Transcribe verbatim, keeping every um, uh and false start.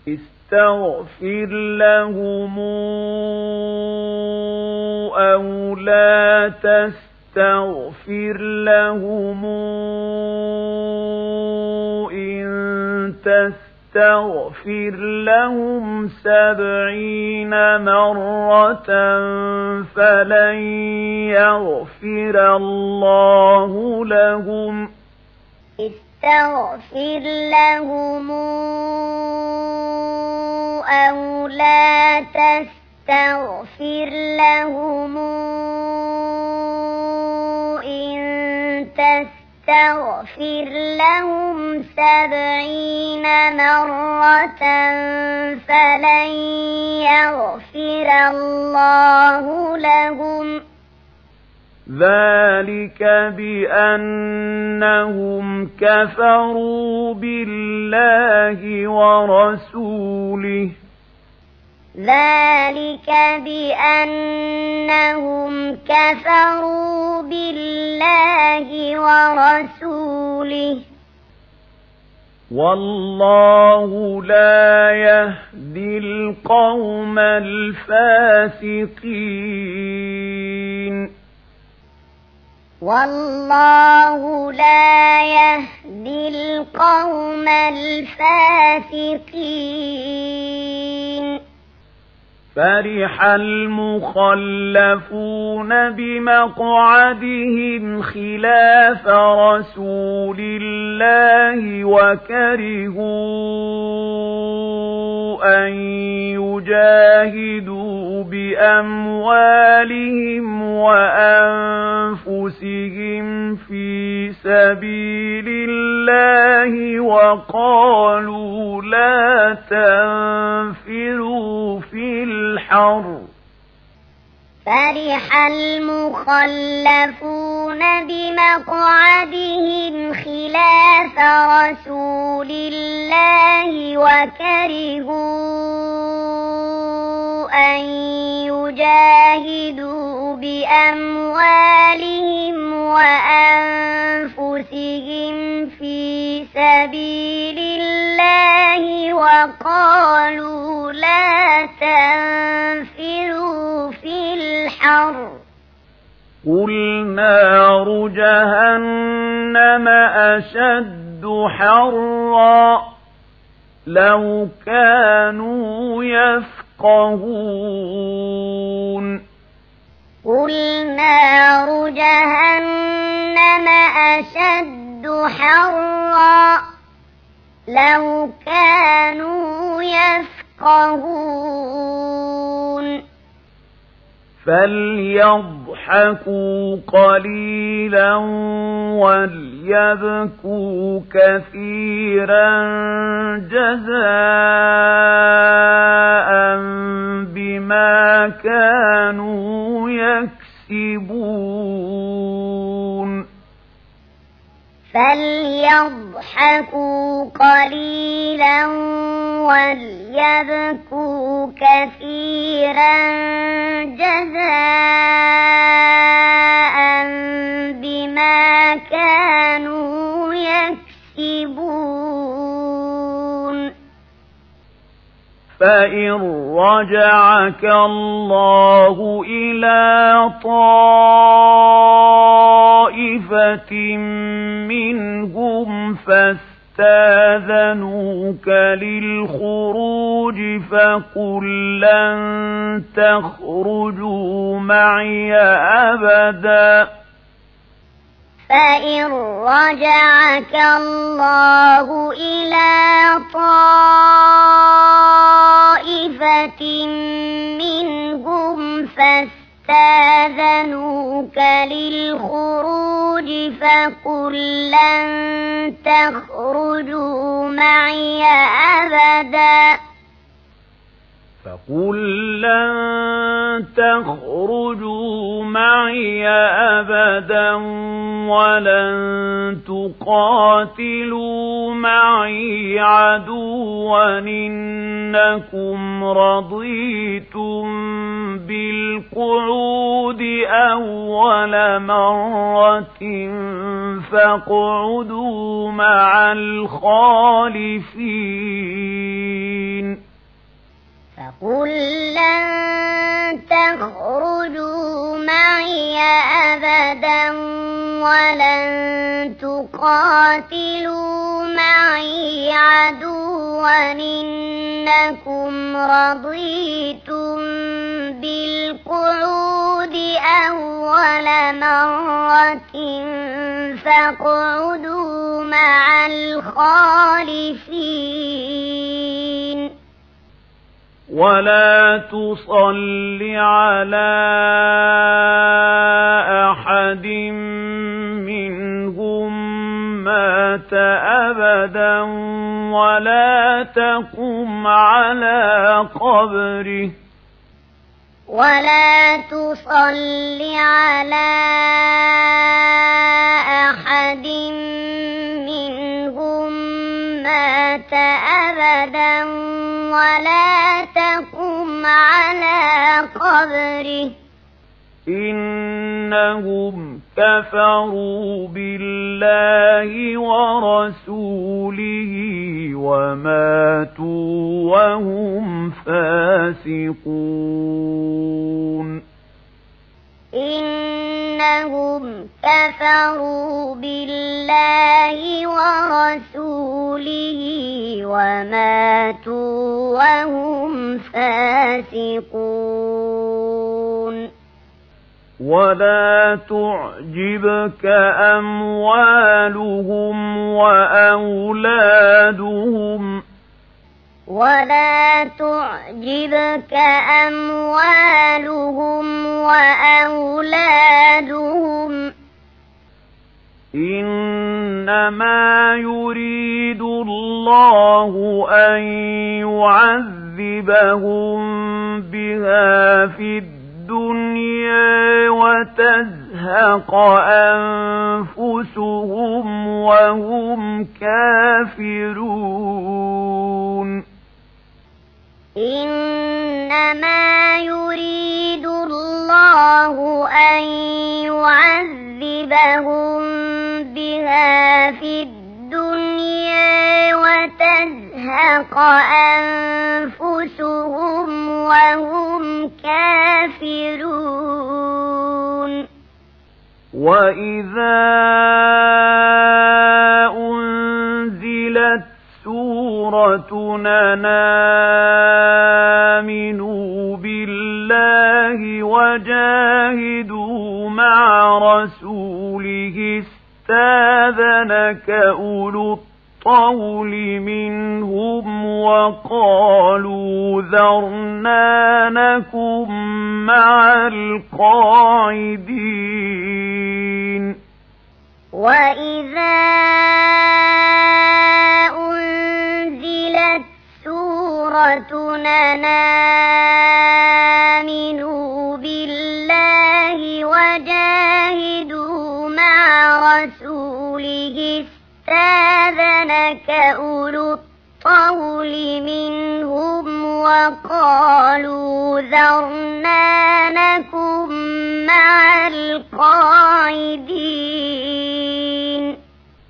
استغفر لهم أو لا تستغفر لهم إن تستغفر لهم سبعين مرة فلن يغفر الله لهم استغفر لهم أو لا تستغفر لهم إن تستغفر لهم سبعين مرة فلن يغفر الله لهم ذلك بأنهم كفروا بالله ورسوله ذلك بأنهم كفروا بالله ورسوله والله لا يهدي القوم الفاسقين والله لا يهدي القوم الفاسقين فرح المخلفون بمقعدهم خلاف رسول الله وكرهوا أن يجاهدوا بأموالهم وأنفسهم في سبيل الله وقالوا لا تنفروا في الحر فرح المخلفون بمقعدهم خلاف رسول الله وكرهوا أن يجاهدوا بأموالهم وأنفسهم في سبيل الله وقالوا لا تنفروا في الحر قل نار جهنم أشد حرا لو كانوا يفقهون قل نار جهنم أشد حرا لو كانوا يفقهون فليضحكوا قليلا وليبكوا كثيرا جزاء بما كانوا يكسبون فليضحكوا قليلا وليبكوا كثيرا جزاء بما كانوا يكسبون فإن رجعك الله إلى طائفة منهم فاستاذنوك للخروج فقل لن تخرجوا معي أبدا فإن رجعك الله إلى طائفة منهم فاستاذنوك للخروج فقل لن تخرجوا معي أبدا فقل لن تخرجوا معي أبدا ولن تقاتلوا معي عدوا إنكم رضيتم بالقعود أول مرة فاقعدوا مع الخالفين قل لن تخرجوا معي أبدا ولن تقاتلوا معي عدوا إنكم رضيتم بالقعود أول مرة فاقعدوا مع الخالفين ولا تصل على أحد منهم مات أبدا ولا تقم على قبره ولا تصل على أحد منهم مات أبدا ولا تقم على قبره إنهم كفروا بالله ورسوله وماتوا وهم فاسقون إنهم كفروا بالله ورسوله وماتوا وهم فاسقون ولا تعجبك أموالهم وأولادهم ولا تعجبك أموالهم وأولادهم إنما يريد الله أن يعذبهم بها في الدنيا وتزهق أنفسهم وهم كافرون إنما يريد الله أن يعذبهم بها في الدنيا وتزهق أنفسهم وهم كافرون وإذا أنزلت سورة أن آمنوا بالله وجاهدوا مع رسوله استاذنك أولو الطول منهم وقالوا ذرنا نكن مع القاعدين وإذا أنزلت سورة أن آمنوا بالله وجاهدوا مع رسوله استاذنك أولو الطول منهم وقالوا ذرنا نكن مع القاعدين